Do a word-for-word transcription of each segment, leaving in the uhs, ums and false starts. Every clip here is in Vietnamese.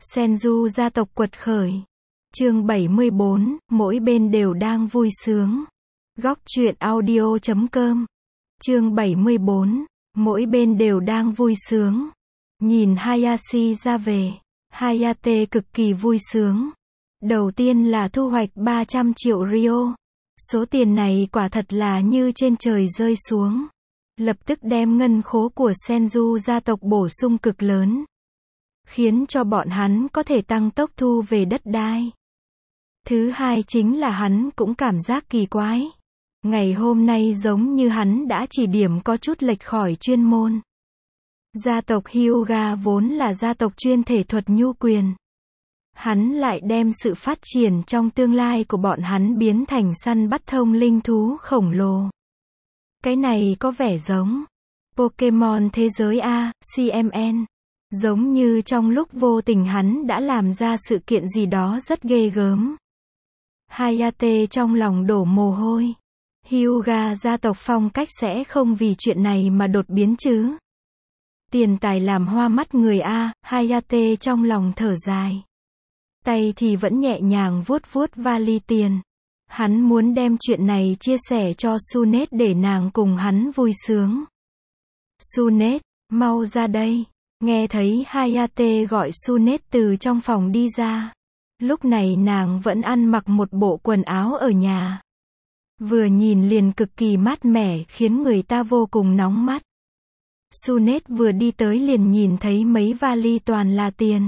Senju gia tộc quật khởi. Chương bảy mươi bốn, mỗi bên đều đang vui sướng. Góc truyện audio chấm com. Chương bảy mươi bốn, mỗi bên đều đang vui sướng. Nhìn Hayashi ra về, Hayate cực kỳ vui sướng. Đầu tiên là thu hoạch ba trăm triệu ryo. Số tiền này quả thật là như trên trời rơi xuống. Lập tức đem ngân khố của Senju gia tộc bổ sung cực lớn, khiến cho bọn hắn có thể tăng tốc thu về đất đai. Thứ hai chính là hắn cũng cảm giác kỳ quái. Ngày hôm nay giống như hắn đã chỉ điểm có chút lệch khỏi chuyên môn. Gia tộc Hyuga vốn là gia tộc chuyên thể thuật nhu quyền. Hắn lại đem sự phát triển trong tương lai của bọn hắn biến thành săn bắt thông linh thú khổng lồ. Cái này có vẻ giống Pokemon thế giới A, xê em en. Giống như trong lúc vô tình hắn đã làm ra sự kiện gì đó rất ghê gớm. Hayate trong lòng đổ mồ hôi. Hyuga gia tộc phong cách sẽ không vì chuyện này mà đột biến chứ. Tiền tài làm hoa mắt người A, Hayate trong lòng thở dài. Tay thì vẫn nhẹ nhàng vuốt vuốt vali tiền. Hắn muốn đem chuyện này chia sẻ cho Sunet để nàng cùng hắn vui sướng. Sunet, mau ra đây. Nghe thấy Hayate gọi Sunet từ trong phòng đi ra. Lúc này nàng vẫn ăn mặc một bộ quần áo ở nhà. Vừa nhìn liền cực kỳ mát mẻ, khiến người ta vô cùng nóng mắt. Sunet vừa đi tới liền nhìn thấy mấy vali toàn là tiền.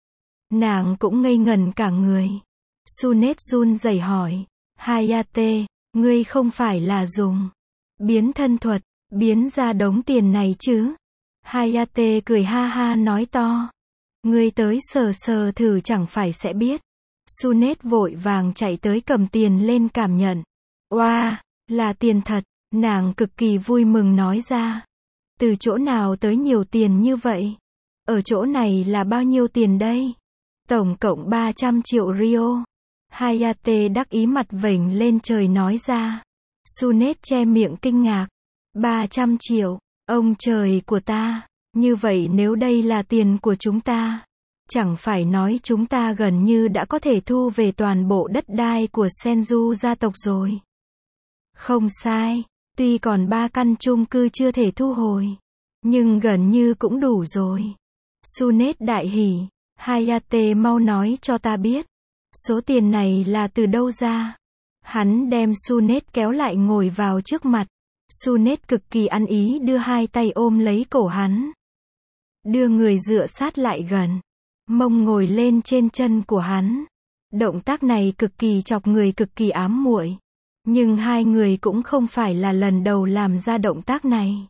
Nàng cũng ngây ngẩn cả người. Sunet run rẩy hỏi, Hayate, ngươi không phải là dùng biến thân thuật, biến ra đống tiền này chứ? Hayate cười ha ha nói to, ngươi tới sờ sờ thử chẳng phải sẽ biết. Sunet vội vàng chạy tới cầm tiền lên cảm nhận. Oa, wow, là tiền thật, nàng cực kỳ vui mừng nói ra. Từ chỗ nào tới nhiều tiền như vậy? Ở chỗ này là bao nhiêu tiền đây? Tổng cộng ba trăm triệu ryo. Hayate đắc ý mặt vểnh lên trời nói ra. Sunet che miệng kinh ngạc. ba trăm triệu, ông trời của ta. Như vậy nếu đây là tiền của chúng ta, chẳng phải nói chúng ta gần như đã có thể thu về toàn bộ đất đai của Senju gia tộc rồi. Không sai, tuy còn ba căn chung cư chưa thể thu hồi, nhưng gần như cũng đủ rồi. Sunet đại hỉ, Hayate mau nói cho ta biết, số tiền này là từ đâu ra? Hắn đem Sunet kéo lại ngồi vào trước mặt. Sunet cực kỳ ăn ý đưa hai tay ôm lấy cổ hắn. Đưa người dựa sát lại gần. Mông ngồi lên trên chân của hắn. Động tác này cực kỳ chọc người cực kỳ ám muội. Nhưng hai người cũng không phải là lần đầu làm ra động tác này.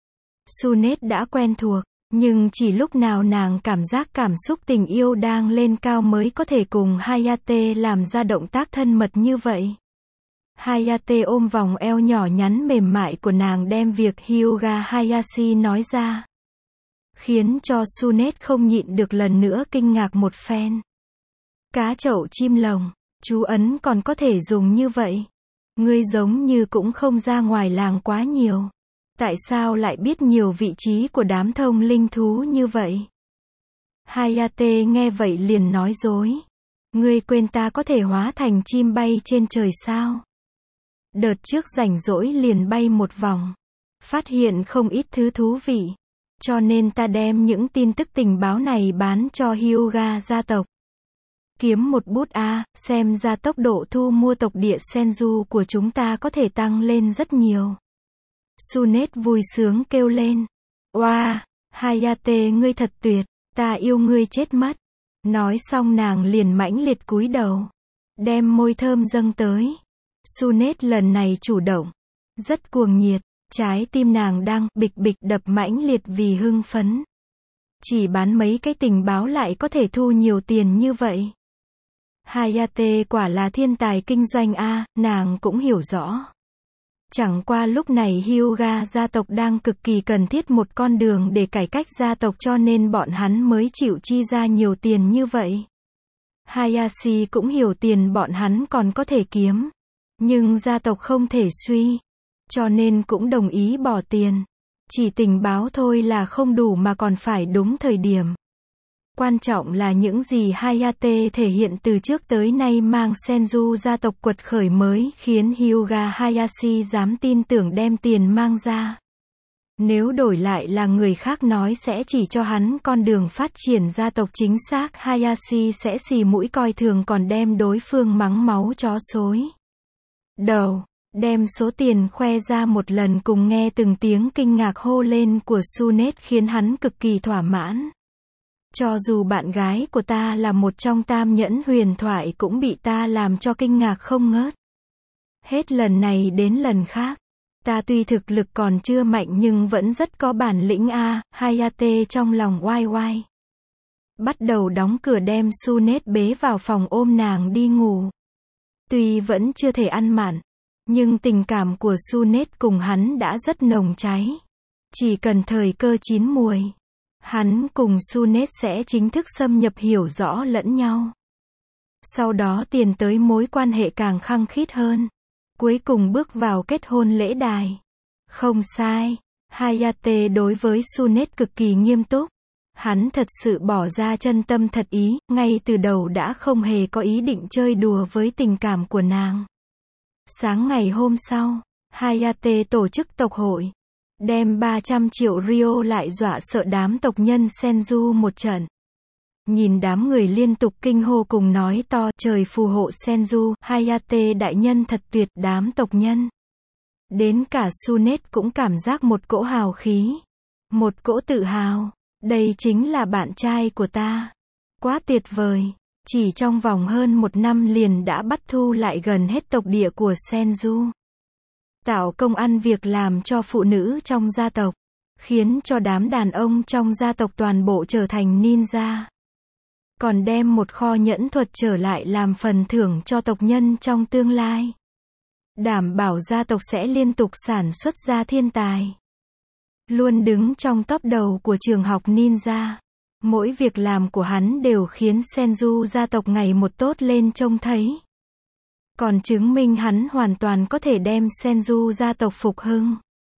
Sunet đã quen thuộc, nhưng chỉ lúc nào nàng cảm giác cảm xúc tình yêu đang lên cao mới có thể cùng Hayate làm ra động tác thân mật như vậy. Hayate ôm vòng eo nhỏ nhắn mềm mại của nàng đem việc Hyuga Hayashi nói ra. Khiến cho Sunet không nhịn được lần nữa kinh ngạc một phen. Cá chậu chim lồng, chú ấn còn có thể dùng như vậy. Ngươi giống như cũng không ra ngoài làng quá nhiều. Tại sao lại biết nhiều vị trí của đám thông linh thú như vậy? Hayate nghe vậy liền nói dối. Ngươi quên ta có thể hóa thành chim bay trên trời sao? Đợt trước rảnh rỗi liền bay một vòng. Phát hiện không ít thứ thú vị. Cho nên ta đem những tin tức tình báo này bán cho Hyuga gia tộc. Kiếm một bút a, xem ra tốc độ thu mua tộc địa Senju của chúng ta có thể tăng lên rất nhiều. Sunet vui sướng kêu lên. Oa, wow, Hayate ngươi thật tuyệt, ta yêu ngươi chết mất. Nói xong nàng liền mãnh liệt cúi đầu. Đem môi thơm dâng tới. Sunet lần này chủ động. Rất cuồng nhiệt. Trái tim nàng đang bịch bịch đập mãnh liệt vì hưng phấn. Chỉ bán mấy cái tình báo lại có thể thu nhiều tiền như vậy. Hayate quả là thiên tài kinh doanh a, nàng cũng hiểu rõ. Chẳng qua lúc này Hyuga gia tộc đang cực kỳ cần thiết một con đường để cải cách gia tộc cho nên bọn hắn mới chịu chi ra nhiều tiền như vậy. Hayashi cũng hiểu tiền bọn hắn còn có thể kiếm. Nhưng gia tộc không thể suy. Cho nên cũng đồng ý bỏ tiền. Chỉ tình báo thôi là không đủ mà còn phải đúng thời điểm. Quan trọng là những gì Hayate thể hiện từ trước tới nay mang Senju gia tộc quật khởi mới khiến Hyuga Hayashi dám tin tưởng đem tiền mang ra. Nếu đổi lại là người khác nói sẽ chỉ cho hắn con đường phát triển gia tộc chính xác, Hayashi sẽ xì mũi coi thường còn đem đối phương mắng máu chó xối. Đầu, đem số tiền khoe ra một lần cùng nghe từng tiếng kinh ngạc hô lên của Sunet khiến hắn cực kỳ thỏa mãn. Cho dù bạn gái của ta là một trong tam nhẫn huyền thoại cũng bị ta làm cho kinh ngạc không ngớt. Hết lần này đến lần khác. Ta tuy thực lực còn chưa mạnh nhưng vẫn rất có bản lĩnh a, Hayate trong lòng oai oai. Bắt đầu đóng cửa đem Sunet bế vào phòng ôm nàng đi ngủ. Tuy vẫn chưa thể ăn mạn, nhưng tình cảm của Sunet cùng hắn đã rất nồng cháy. Chỉ cần thời cơ chín muồi, hắn cùng Sunet sẽ chính thức xâm nhập hiểu rõ lẫn nhau. Sau đó tiến tới mối quan hệ càng khăng khít hơn. Cuối cùng bước vào kết hôn lễ đài. Không sai, Hayate đối với Sunet cực kỳ nghiêm túc. Hắn thật sự bỏ ra chân tâm thật ý, ngay từ đầu đã không hề có ý định chơi đùa với tình cảm của nàng. Sáng ngày hôm sau, Hayate tổ chức tộc hội. Đem ba trăm triệu Ryo lại dọa sợ đám tộc nhân Senju một trận. Nhìn đám người liên tục kinh hô cùng nói to, trời phù hộ Senju, Hayate đại nhân thật tuyệt, đám tộc nhân. Đến cả Sunet cũng cảm giác một cỗ hào khí. Một cỗ tự hào. Đây chính là bạn trai của ta. Quá tuyệt vời. Chỉ trong vòng hơn một năm liền đã bắt thu lại gần hết tộc địa của Senju. Tạo công ăn việc làm cho phụ nữ trong gia tộc. Khiến cho đám đàn ông trong gia tộc toàn bộ trở thành ninja. Còn đem một kho nhẫn thuật trở lại làm phần thưởng cho tộc nhân trong tương lai. Đảm bảo gia tộc sẽ liên tục sản xuất ra thiên tài. Luôn đứng trong top đầu của trường học ninja. Mỗi việc làm của hắn đều khiến Senju gia tộc ngày một tốt lên trông thấy. Còn chứng minh hắn hoàn toàn có thể đem Senju gia tộc phục hưng.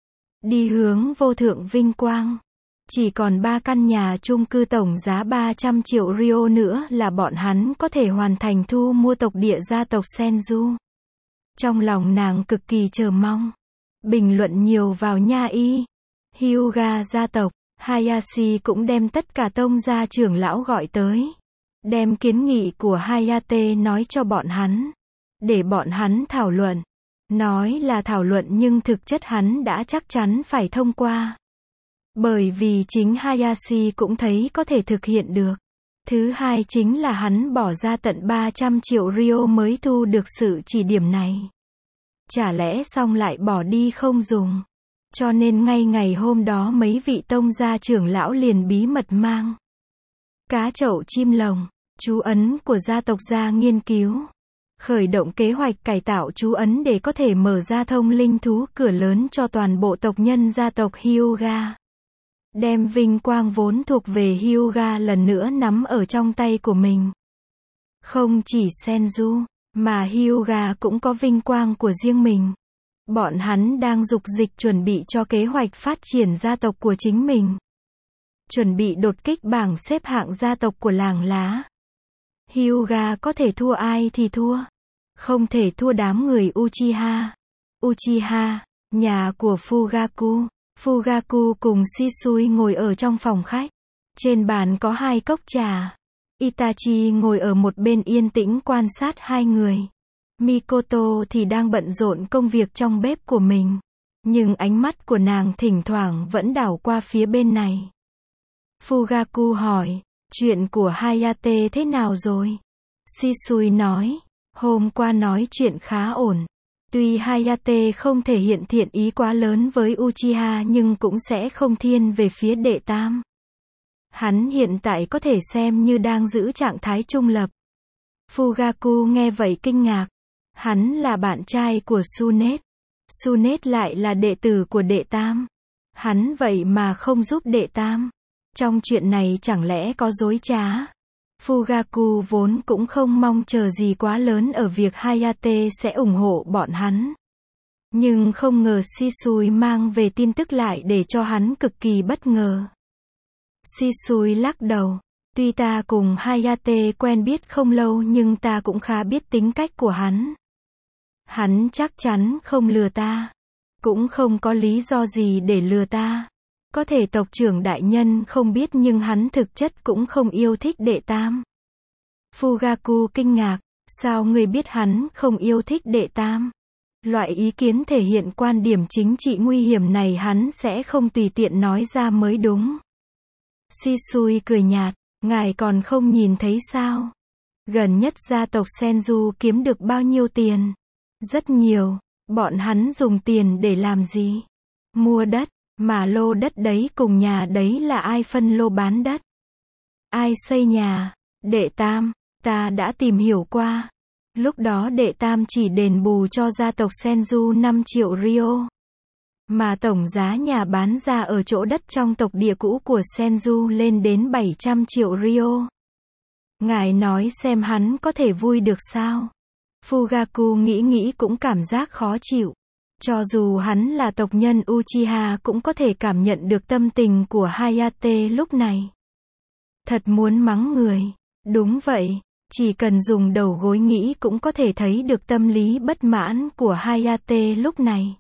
Đi hướng vô thượng vinh quang. Chỉ còn ba căn nhà chung cư tổng giá ba trăm triệu Ryo nữa là bọn hắn có thể hoàn thành thu mua tộc địa gia tộc Senju. Trong lòng nàng cực kỳ chờ mong. Bình luận nhiều vào nha y. Hyuga gia tộc, Hayashi cũng đem tất cả tông gia trưởng lão gọi tới. Đem kiến nghị của Hayate nói cho bọn hắn. Để bọn hắn thảo luận. Nói là thảo luận nhưng thực chất hắn đã chắc chắn phải thông qua. Bởi vì chính Hayashi cũng thấy có thể thực hiện được. Thứ hai chính là hắn bỏ ra tận ba trăm triệu Ryo mới thu được sự chỉ điểm này. Chả lẽ xong lại bỏ đi không dùng. Cho nên ngay ngày hôm đó mấy vị tông gia trưởng lão liền bí mật mang cá chậu chim lồng, chú ấn của gia tộc ra nghiên cứu. Khởi động kế hoạch cải tạo chú ấn để có thể mở ra thông linh thú cửa lớn cho toàn bộ tộc nhân gia tộc Hyuga. Đem vinh quang vốn thuộc về Hyuga lần nữa nắm ở trong tay của mình. Không chỉ Senju, mà Hyuga cũng có vinh quang của riêng mình. Bọn hắn đang dục dịch chuẩn bị cho kế hoạch phát triển gia tộc của chính mình. Chuẩn bị đột kích bảng xếp hạng gia tộc của làng lá. Hyuga có thể thua ai thì thua. Không thể thua đám người Uchiha. Uchiha, nhà của Fugaku. Fugaku cùng Shisui ngồi ở trong phòng khách. Trên bàn có hai cốc trà. Itachi ngồi ở một bên yên tĩnh quan sát hai người. Mikoto thì đang bận rộn công việc trong bếp của mình. Nhưng ánh mắt của nàng thỉnh thoảng vẫn đảo qua phía bên này. Fugaku hỏi, chuyện của Hayate thế nào rồi? Shisui nói, hôm qua nói chuyện khá ổn. Tuy Hayate không thể hiện thiện ý quá lớn với Uchiha nhưng cũng sẽ không thiên về phía đệ tam. Hắn hiện tại có thể xem như đang giữ trạng thái trung lập. Fugaku nghe vậy kinh ngạc. Hắn là bạn trai của Sunet. Sunet lại là đệ tử của đệ tam. Hắn vậy mà không giúp đệ tam. Trong chuyện này chẳng lẽ có dối trá? Fugaku vốn cũng không mong chờ gì quá lớn ở việc Hayate sẽ ủng hộ bọn hắn. Nhưng không ngờ Shisui mang về tin tức lại để cho hắn cực kỳ bất ngờ. Shisui lắc đầu. Tuy ta cùng Hayate quen biết không lâu nhưng ta cũng khá biết tính cách của hắn. Hắn chắc chắn không lừa ta. Cũng không có lý do gì để lừa ta. Có thể tộc trưởng đại nhân không biết nhưng hắn thực chất cũng không yêu thích đệ tam. Fugaku kinh ngạc, sao ngươi biết hắn không yêu thích đệ tam? Loại ý kiến thể hiện quan điểm chính trị nguy hiểm này hắn sẽ không tùy tiện nói ra mới đúng. Shisui cười nhạt, ngài còn không nhìn thấy sao? Gần nhất gia tộc Senju kiếm được bao nhiêu tiền? Rất nhiều. Bọn hắn dùng tiền để làm gì? Mua đất, mà lô đất đấy cùng nhà đấy là ai phân lô bán đất? Ai xây nhà? Đệ tam, ta đã tìm hiểu qua. Lúc đó đệ tam chỉ đền bù cho gia tộc Senju năm triệu Ryo. Mà tổng giá nhà bán ra ở chỗ đất trong tộc địa cũ của Senju lên đến bảy trăm triệu Ryo. Ngài nói xem hắn có thể vui được sao? Fugaku nghĩ nghĩ cũng cảm giác khó chịu. Cho dù hắn là tộc nhân Uchiha cũng có thể cảm nhận được tâm tình của Hayate lúc này. Thật muốn mắng người. Đúng vậy, chỉ cần dùng đầu gối nghĩ cũng có thể thấy được tâm lý bất mãn của Hayate lúc này.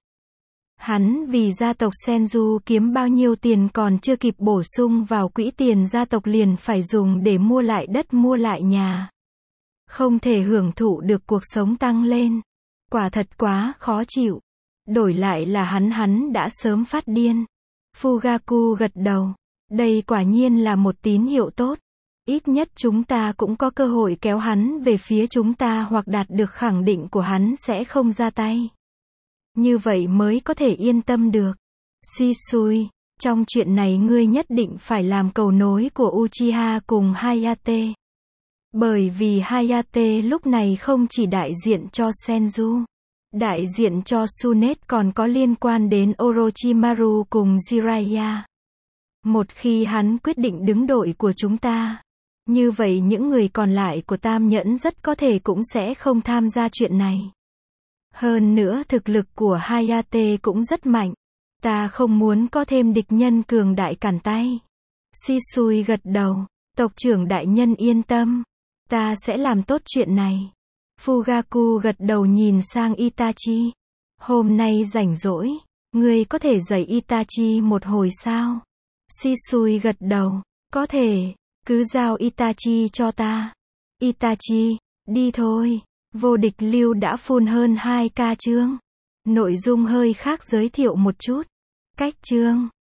Hắn vì gia tộc Senju kiếm bao nhiêu tiền còn chưa kịp bổ sung vào quỹ tiền gia tộc liền phải dùng để mua lại đất mua lại nhà. Không thể hưởng thụ được cuộc sống tăng lên. Quả thật quá khó chịu. Đổi lại là hắn hắn đã sớm phát điên. Fugaku gật đầu. Đây quả nhiên là một tín hiệu tốt. Ít nhất chúng ta cũng có cơ hội kéo hắn về phía chúng ta hoặc đạt được khẳng định của hắn sẽ không ra tay. Như vậy mới có thể yên tâm được. Shisui, trong chuyện này ngươi nhất định phải làm cầu nối của Uchiha cùng Hayate. Bởi vì Hayate lúc này không chỉ đại diện cho Senju, đại diện cho Sunet còn có liên quan đến Orochimaru cùng Jiraiya. Một khi hắn quyết định đứng đội của chúng ta, như vậy những người còn lại của Tam Nhẫn rất có thể cũng sẽ không tham gia chuyện này. Hơn nữa thực lực của Hayate cũng rất mạnh. Ta không muốn có thêm địch nhân cường đại cản tay. Shisui gật đầu. Tộc trưởng đại nhân yên tâm. Ta sẽ làm tốt chuyện này. Fugaku gật đầu nhìn sang Itachi. Hôm nay rảnh rỗi, ngươi có thể dạy Itachi một hồi sao? Shisui gật đầu. Có thể, cứ giao Itachi cho ta. Itachi, đi thôi. Vô địch lưu đã full hơn hai ca chương. Nội dung hơi khác giới thiệu một chút. Cách chương